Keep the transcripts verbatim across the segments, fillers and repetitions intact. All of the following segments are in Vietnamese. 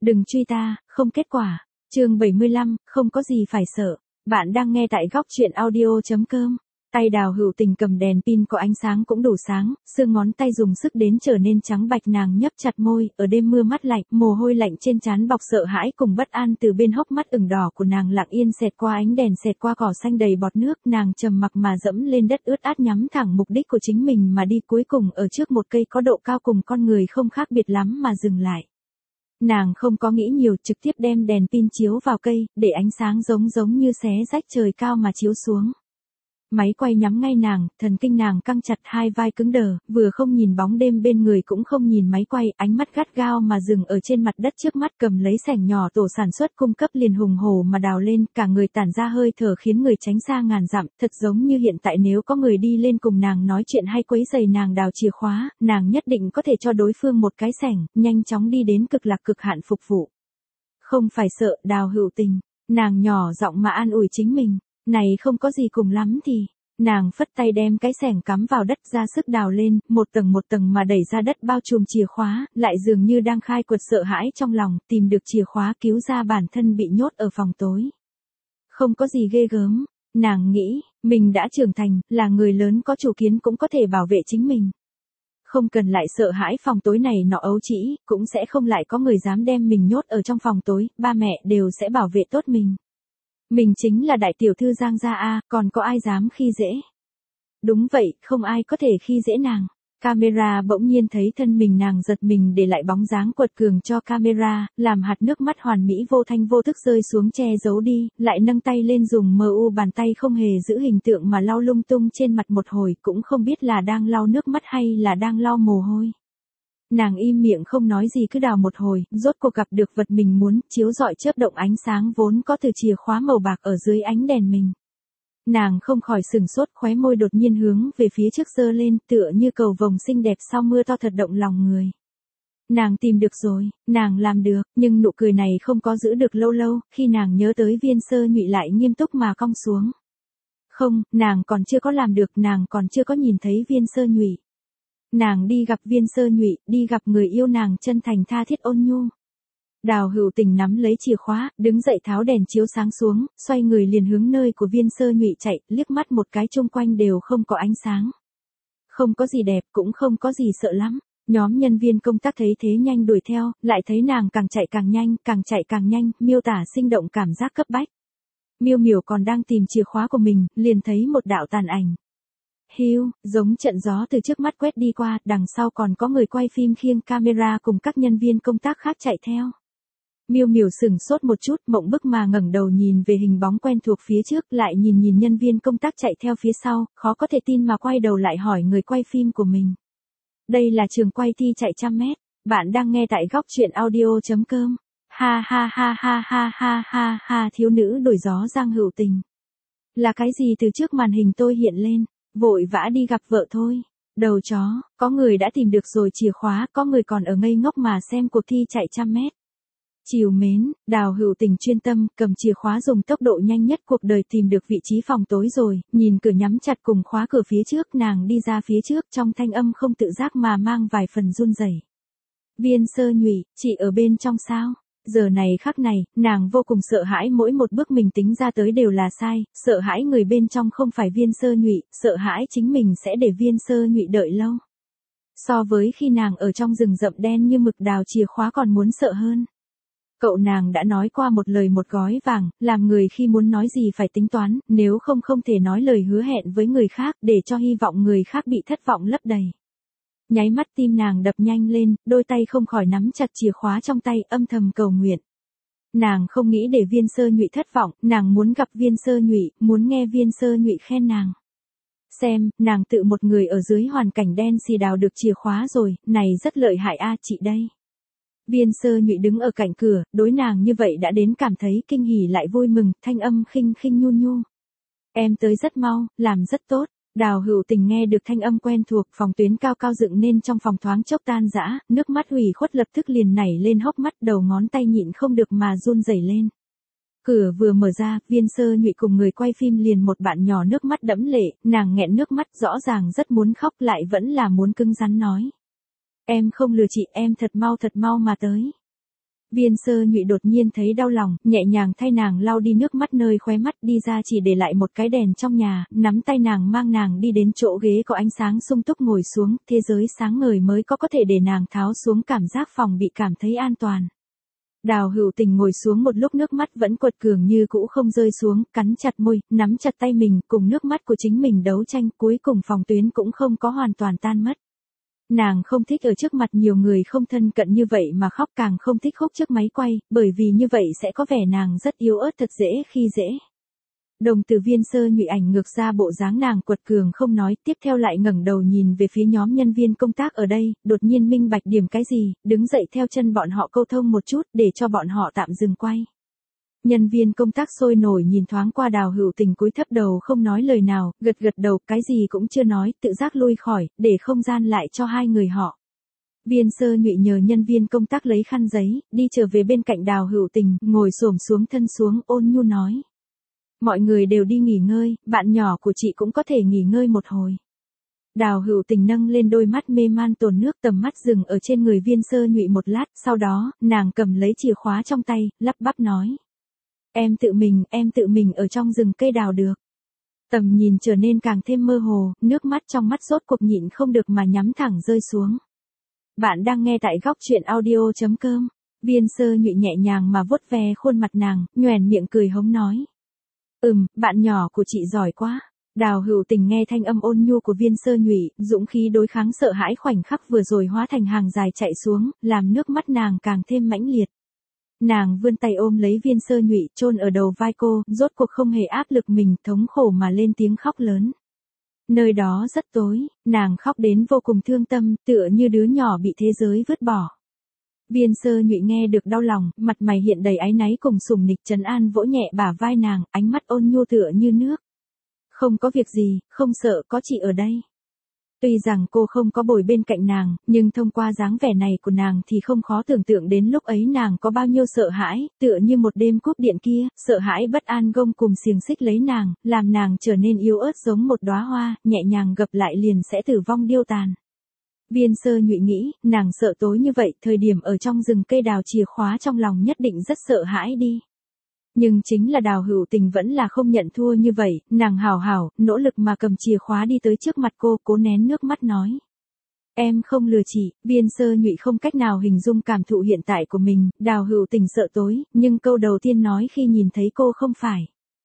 Đừng truy ta, không kết quả. Chương bảy mươi lăm, không có gì phải sợ. Bạn đang nghe tại góc truyện audio chấm com. Tay Đào Hữu Tình cầm đèn pin có ánh sáng cũng đủ sáng, xương ngón tay dùng sức đến trở nên trắng bạch, nàng nhấp chặt môi, ở đêm mưa mát lạnh, mồ hôi lạnh trên trán bọc sợ hãi cùng bất an từ bên hốc mắt ửng đỏ của nàng lặng yên xẹt qua ánh đèn, xẹt qua cỏ xanh đầy bọt nước, nàng trầm mặc mà dẫm lên đất ướt át, nhắm thẳng mục đích của chính mình mà đi, cuối cùng ở trước một cây có độ cao cùng con người không khác biệt lắm mà dừng lại. Nàng không có nghĩ nhiều, trực tiếp đem đèn pin chiếu vào cây, để ánh sáng giống giống như xé rách trời cao mà chiếu xuống. Máy quay nhắm ngay nàng, thần kinh nàng căng chặt, hai vai cứng đờ, vừa không nhìn bóng đêm bên người cũng không nhìn máy quay, ánh mắt gắt gao mà dừng ở trên mặt đất trước mắt, cầm lấy xẻng nhỏ tổ sản xuất cung cấp liền hùng hổ mà đào lên, cả người tản ra hơi thở khiến người tránh xa ngàn dặm, thật giống như hiện tại nếu có người đi lên cùng nàng nói chuyện hay quấy rầy nàng đào chìa khóa, nàng nhất định có thể cho đối phương một cái xẻng, nhanh chóng đi đến cực lạc cực hạn phục vụ. Không phải sợ, Đào Hữu Tình, nàng nhỏ giọng mà an ủi chính mình. Này không có gì cùng lắm thì, nàng phất tay đem cái xẻng cắm vào đất, ra sức đào lên, một tầng một tầng mà đẩy ra đất bao trùm chìa khóa, lại dường như đang khai quật sợ hãi trong lòng, tìm được chìa khóa cứu ra bản thân bị nhốt ở phòng tối. Không có gì ghê gớm, nàng nghĩ, mình đã trưởng thành, là người lớn có chủ kiến cũng có thể bảo vệ chính mình. Không cần lại sợ hãi phòng tối này nọ ấu trĩ, cũng sẽ không lại có người dám đem mình nhốt ở trong phòng tối, ba mẹ đều sẽ bảo vệ tốt mình. Mình chính là đại tiểu thư Giang gia a, còn có ai dám khi dễ? Đúng vậy, không ai có thể khi dễ nàng. Camera bỗng nhiên thấy thân mình, nàng giật mình để lại bóng dáng quật cường cho camera, làm hạt nước mắt hoàn mỹ vô thanh vô thức rơi xuống che giấu đi, lại nâng tay lên dùng mờ u bàn tay không hề giữ hình tượng mà lau lung tung trên mặt một hồi, cũng không biết là đang lau nước mắt hay là đang lau mồ hôi. Nàng im miệng không nói gì cứ đào một hồi, rốt cuộc gặp được vật mình muốn, chiếu rọi chớp động ánh sáng vốn có từ chìa khóa màu bạc ở dưới ánh đèn mình. Nàng không khỏi sửng sốt, khóe môi đột nhiên hướng về phía trước giơ lên, tựa như cầu vồng xinh đẹp sau mưa to thật động lòng người. Nàng tìm được rồi, nàng làm được, nhưng nụ cười này không có giữ được lâu lâu, khi nàng nhớ tới Viên Sơ Nhụy lại nghiêm túc mà cong xuống. Không, nàng còn chưa có làm được, nàng còn chưa có nhìn thấy Viên Sơ Nhụy. Nàng đi gặp Viên Sơ Nhụy, đi gặp người yêu nàng chân thành tha thiết ôn nhu. Đào Hữu Tình nắm lấy chìa khóa, đứng dậy tháo đèn chiếu sáng xuống, xoay người liền hướng nơi của Viên Sơ Nhụy chạy, liếc mắt một cái chung quanh đều không có ánh sáng. Không có gì đẹp, cũng không có gì sợ lắm. Nhóm nhân viên công tác thấy thế nhanh đuổi theo, lại thấy nàng càng chạy càng nhanh, càng chạy càng nhanh, miêu tả sinh động cảm giác cấp bách. Miêu Miểu còn đang tìm chìa khóa của mình, liền thấy một đạo tàn ảnh. Hiu, giống trận gió từ trước mắt quét đi qua, đằng sau còn có người quay phim khiêng camera cùng các nhân viên công tác khác chạy theo. Miêu Miểu sửng sốt một chút, mộng bức mà ngẩng đầu nhìn về hình bóng quen thuộc phía trước, lại nhìn nhìn nhân viên công tác chạy theo phía sau, khó có thể tin mà quay đầu lại hỏi người quay phim của mình. Đây là trường quay thi chạy trăm mét, bạn đang nghe tại góc truyện audio chấm com. Ha ha ha ha ha ha ha ha, thiếu nữ đổi gió Giang Hữu Tình. Là cái gì từ trước màn hình tôi hiện lên? Vội vã đi gặp vợ thôi. Đầu chó, có người đã tìm được rồi chìa khóa, có người còn ở ngây ngốc mà xem cuộc thi chạy trăm mét. Chiều mến, Đào Hữu Tình chuyên tâm, cầm chìa khóa dùng tốc độ nhanh nhất cuộc đời tìm được vị trí phòng tối rồi, nhìn cửa nhắm chặt cùng khóa cửa phía trước, nàng đi ra phía trước, trong thanh âm không tự giác mà mang vài phần run rẩy. Viên Sơ Nhụy, chị ở bên trong sao? Giờ này khắc này, nàng vô cùng sợ hãi, mỗi một bước mình tính ra tới đều là sai, sợ hãi người bên trong không phải Viên Sơ Nhụy, sợ hãi chính mình sẽ để Viên Sơ Nhụy đợi lâu. So với khi nàng ở trong rừng rậm đen như mực đào chìa khóa còn muốn sợ hơn. Cậu nàng đã nói qua một lời một gói vàng, làm người khi muốn nói gì phải tính toán, nếu không không thể nói lời hứa hẹn với người khác, để cho hy vọng người khác bị thất vọng lấp đầy. Nháy mắt tim nàng đập nhanh lên, đôi tay không khỏi nắm chặt chìa khóa trong tay, âm thầm cầu nguyện. Nàng không nghĩ để Viên Sơ Nhụy thất vọng, nàng muốn gặp Viên Sơ Nhụy, muốn nghe Viên Sơ Nhụy khen nàng. Xem, nàng tự một người ở dưới hoàn cảnh đen xì đào được chìa khóa rồi, này rất lợi hại a, chị đây. Viên Sơ Nhụy đứng ở cạnh cửa, đối nàng như vậy đã đến cảm thấy kinh hỉ lại vui mừng, thanh âm khinh khinh nhu nhu. Em tới rất mau, làm rất tốt. Đào Hữu Tình nghe được thanh âm quen thuộc, phòng tuyến cao cao dựng nên trong phòng thoáng chốc tan rã, nước mắt ủy khuất lập tức liền nảy lên hốc mắt, đầu ngón tay nhịn không được mà run rẩy lên. Cửa vừa mở ra, Viên Sơ Nhụy cùng người quay phim liền một bạn nhỏ nước mắt đẫm lệ, nàng nghẹn nước mắt rõ ràng rất muốn khóc lại vẫn là muốn cứng rắn nói. Em không lừa chị, em thật mau thật mau mà tới. Viên Sơ Nhụy đột nhiên thấy đau lòng, nhẹ nhàng thay nàng lau đi nước mắt nơi khóe mắt, đi ra chỉ để lại một cái đèn trong nhà, nắm tay nàng mang nàng đi đến chỗ ghế có ánh sáng sung túc ngồi xuống, thế giới sáng ngời mới có có thể để nàng tháo xuống cảm giác phòng bị, cảm thấy an toàn. Đào Hữu Tình ngồi xuống một lúc, nước mắt vẫn quật cường như cũ không rơi xuống, cắn chặt môi, nắm chặt tay mình, cùng nước mắt của chính mình đấu tranh, cuối cùng phòng tuyến cũng không có hoàn toàn tan mất. Nàng không thích ở trước mặt nhiều người không thân cận như vậy mà khóc, càng không thích khóc trước máy quay, bởi vì như vậy sẽ có vẻ nàng rất yếu ớt, thật dễ khi dễ. Đồng tử Viên Sơ Nhụy ảnh ngược ra bộ dáng nàng quật cường không nói, tiếp theo lại ngẩng đầu nhìn về phía nhóm nhân viên công tác ở đây, đột nhiên minh bạch điểm cái gì, đứng dậy theo chân bọn họ câu thông một chút để cho bọn họ tạm dừng quay. Nhân viên công tác sôi nổi nhìn thoáng qua Đào Hữu Tình, cúi thấp đầu không nói lời nào, gật gật đầu, cái gì cũng chưa nói, tự giác lui khỏi, để không gian lại cho hai người họ. Viên Sơ Nhụy nhờ nhân viên công tác lấy khăn giấy, đi trở về bên cạnh Đào Hữu Tình, ngồi xổm xuống thân xuống, ôn nhu nói. Mọi người đều đi nghỉ ngơi, bạn nhỏ của chị cũng có thể nghỉ ngơi một hồi. Đào Hữu Tình nâng lên đôi mắt mê man tồn nước, tầm mắt dừng ở trên người Viên Sơ Nhụy một lát, sau đó, nàng cầm lấy chìa khóa trong tay, lắp bắp nói. Em tự mình, em tự mình ở trong rừng cây đào được. Tầm nhìn trở nên càng thêm mơ hồ, nước mắt trong mắt rốt cuộc nhịn không được mà nhắm thẳng rơi xuống. Bạn đang nghe tại góc truyện audio chấm com. Viên Sơ Nhụy nhẹ nhàng mà vuốt ve khuôn mặt nàng, nhoẻn miệng cười hống nói. Ừm, bạn nhỏ của chị giỏi quá. Đào Hữu Tình nghe thanh âm ôn nhu của Viên Sơ Nhụy, dũng khí đối kháng sợ hãi khoảnh khắc vừa rồi hóa thành hàng dài chạy xuống, làm nước mắt nàng càng thêm mãnh liệt. Nàng vươn tay ôm lấy Viên Sơ Nhụy, chôn ở đầu vai cô, rốt cuộc không hề áp lực mình, thống khổ mà lên tiếng khóc lớn. Nơi đó rất tối, nàng khóc đến vô cùng thương tâm, tựa như đứa nhỏ bị thế giới vứt bỏ. Viên Sơ Nhụy nghe được đau lòng, mặt mày hiện đầy áy náy cùng sủng nịch, trấn an vỗ nhẹ bả vai nàng, ánh mắt ôn nhu tựa như nước. Không có việc gì, không sợ, có chị ở đây. Tuy rằng cô không có bồi bên cạnh nàng, nhưng thông qua dáng vẻ này của nàng thì không khó tưởng tượng đến lúc ấy nàng có bao nhiêu sợ hãi, tựa như một đêm cúp điện kia, sợ hãi bất an gông cùng xiềng xích lấy nàng, làm nàng trở nên yếu ớt giống một đóa hoa, nhẹ nhàng gập lại liền sẽ tử vong điêu tàn. Viên Sơ Nhụy nghĩ, nàng sợ tối như vậy, thời điểm ở trong rừng cây đào chìa khóa trong lòng nhất định rất sợ hãi đi. Nhưng chính là Đào Hữu Tình vẫn là không nhận thua như vậy, nàng hào hào, nỗ lực mà cầm chìa khóa đi tới trước mặt cô, cố nén nước mắt nói. Em không lừa chị. Viên Sơ Nhụy không cách nào hình dung cảm thụ hiện tại của mình, Đào Hữu Tình sợ tối, nhưng câu đầu tiên nói khi nhìn thấy cô không phải.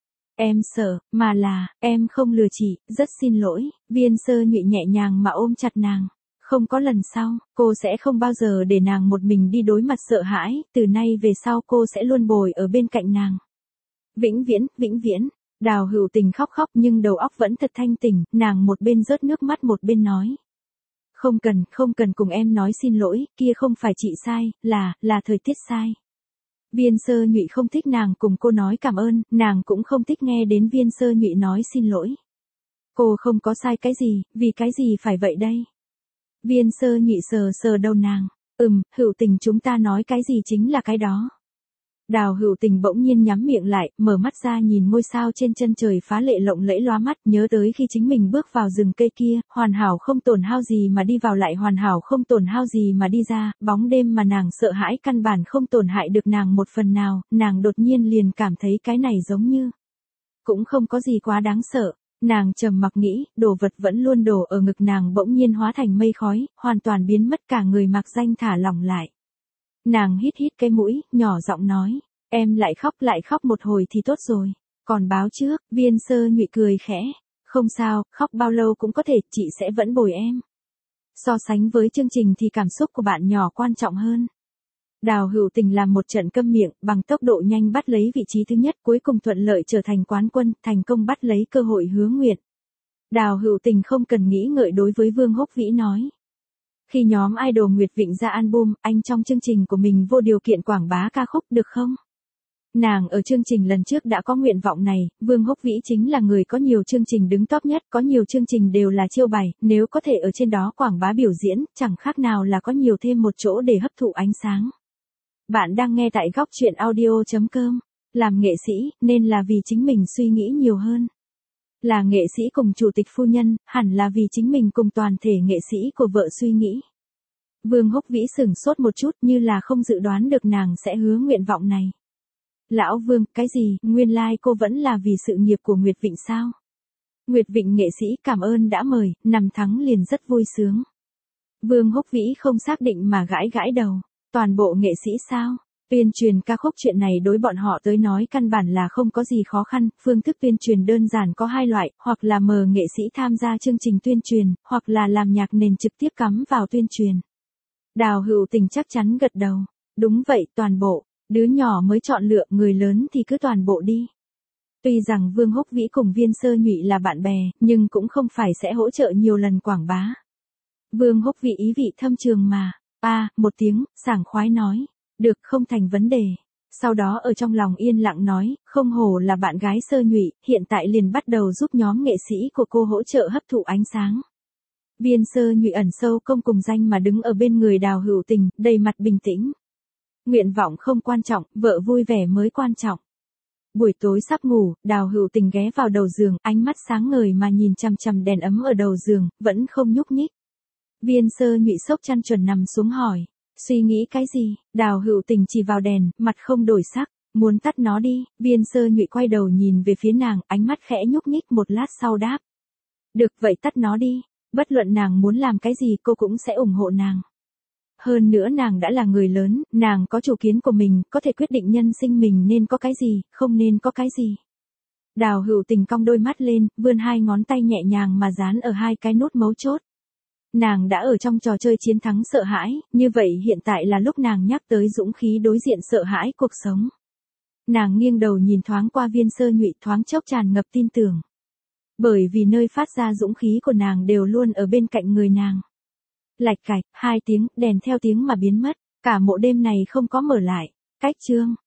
Em sợ, mà là, em không lừa chị, rất xin lỗi. Viên Sơ Nhụy nhẹ nhàng mà ôm chặt nàng. Không có lần sau, cô sẽ không bao giờ để nàng một mình đi đối mặt sợ hãi, từ nay về sau cô sẽ luôn bồi ở bên cạnh nàng. Vĩnh viễn, vĩnh viễn. Đào Hữu Tình khóc khóc nhưng đầu óc vẫn thật thanh tỉnh, nàng một bên rớt nước mắt một bên nói. Không cần, không cần cùng em nói xin lỗi, kia không phải chị sai, là, là thời tiết sai. Viên Sơ Nhụy không thích nàng cùng cô nói cảm ơn, nàng cũng không thích nghe đến Viên Sơ Nhụy nói xin lỗi. Cô không có sai cái gì, vì cái gì phải vậy đây? Viên Sơ Nhụy sờ sờ đầu nàng. Ừm, Hữu Tình, chúng ta nói cái gì chính là cái đó. Đào Hữu Tình bỗng nhiên nhắm miệng lại, mở mắt ra nhìn ngôi sao trên chân trời phá lệ lộng lẫy lóa mắt, nhớ tới khi chính mình bước vào rừng cây kia, hoàn hảo không tổn hao gì mà đi vào, lại hoàn hảo không tổn hao gì mà đi ra, bóng đêm mà nàng sợ hãi căn bản không tổn hại được nàng một phần nào, nàng đột nhiên liền cảm thấy cái này giống như cũng không có gì quá đáng sợ. Nàng trầm mặc nghĩ, đồ vật vẫn luôn đổ ở ngực nàng bỗng nhiên hóa thành mây khói, hoàn toàn biến mất, cả người mặc danh thả lỏng lại. Nàng hít hít cái mũi, nhỏ giọng nói, em lại khóc lại khóc một hồi thì tốt rồi. Còn báo trước. Viên Sơ Nhụy cười khẽ. Không sao, khóc bao lâu cũng có thể, chị sẽ vẫn bồi em. So sánh với chương trình thì cảm xúc của bạn nhỏ quan trọng hơn. Đào Hữu Tình làm một trận câm miệng, bằng tốc độ nhanh bắt lấy vị trí thứ nhất, cuối cùng thuận lợi trở thành quán quân, thành công bắt lấy cơ hội hứa nguyện. Đào Hữu Tình không cần nghĩ ngợi đối với Vương Húc Vĩ nói. Khi nhóm idol Nguyệt Vịnh ra album, anh trong chương trình của mình vô điều kiện quảng bá ca khúc được không? Nàng ở chương trình lần trước đã có nguyện vọng này, Vương Húc Vĩ chính là người có nhiều chương trình đứng top nhất, có nhiều chương trình đều là chiêu bài, nếu có thể ở trên đó quảng bá biểu diễn, chẳng khác nào là có nhiều thêm một chỗ để hấp thụ ánh sáng. Bạn đang nghe tại góc truyện audio chấm com. Làm nghệ sĩ, nên là vì chính mình suy nghĩ nhiều hơn. Là nghệ sĩ cùng chủ tịch phu nhân, hẳn là vì chính mình cùng toàn thể nghệ sĩ của vợ suy nghĩ. Vương Húc Vĩ sửng sốt một chút như là không dự đoán được nàng sẽ hứa nguyện vọng này. Lão Vương, cái gì, nguyên lai like cô vẫn là vì sự nghiệp của Nguyệt Vịnh sao? Nguyệt Vịnh nghệ sĩ cảm ơn đã mời, nằm thắng liền rất vui sướng. Vương Húc Vĩ không xác định mà gãi gãi đầu. Toàn bộ nghệ sĩ sao? Tuyên truyền ca khúc chuyện này đối bọn họ tới nói căn bản là không có gì khó khăn, phương thức tuyên truyền đơn giản có hai loại, hoặc là mời nghệ sĩ tham gia chương trình tuyên truyền, hoặc là làm nhạc nền trực tiếp cắm vào tuyên truyền. Đào Hữu Tình chắc chắn gật đầu. Đúng vậy, toàn bộ, đứa nhỏ mới chọn lựa, người lớn thì cứ toàn bộ đi. Tuy rằng Vương Húc Vĩ cùng Viên Sơ Nhụy là bạn bè, nhưng cũng không phải sẽ hỗ trợ nhiều lần quảng bá. Vương Húc Vĩ ý vị thâm trường mà, a à, một tiếng, sảng khoái nói. Được, không thành vấn đề. Sau đó ở trong lòng yên lặng nói, không hổ là bạn gái Sơ Nhụy, hiện tại liền bắt đầu giúp nhóm nghệ sĩ của cô hỗ trợ hấp thụ ánh sáng. Viên Sơ Nhụy ẩn sâu công cùng danh mà đứng ở bên người Đào Hữu Tình, đầy mặt bình tĩnh. Nguyện vọng không quan trọng, vợ vui vẻ mới quan trọng. Buổi tối sắp ngủ, Đào Hữu Tình ghé vào đầu giường, ánh mắt sáng ngời mà nhìn chằm chằm đèn ấm ở đầu giường, vẫn không nhúc nhích. Viên Sơ Nhụy xốc chăn chuẩn nằm xuống hỏi. Suy nghĩ cái gì? Đào Hữu Tình chỉ vào đèn, mặt không đổi sắc, muốn tắt nó đi. Viên Sơ Nhụy quay đầu nhìn về phía nàng, ánh mắt khẽ nhúc nhích một lát sau đáp. Được vậy tắt nó đi, bất luận nàng muốn làm cái gì cô cũng sẽ ủng hộ nàng. Hơn nữa nàng đã là người lớn, nàng có chủ kiến của mình, có thể quyết định nhân sinh mình nên có cái gì, không nên có cái gì. Đào Hữu Tình cong đôi mắt lên, vươn hai ngón tay nhẹ nhàng mà dán ở hai cái nút mấu chốt. Nàng đã ở trong trò chơi chiến thắng sợ hãi, như vậy hiện tại là lúc nàng nhắc tới dũng khí đối diện sợ hãi cuộc sống. Nàng nghiêng đầu nhìn thoáng qua Viên Sơ Nhụy, thoáng chốc tràn ngập tin tưởng. Bởi vì nơi phát ra dũng khí của nàng đều luôn ở bên cạnh người nàng. Lạch cạch, hai tiếng, đèn theo tiếng mà biến mất, cả mộ đêm này không có mở lại. Cách chương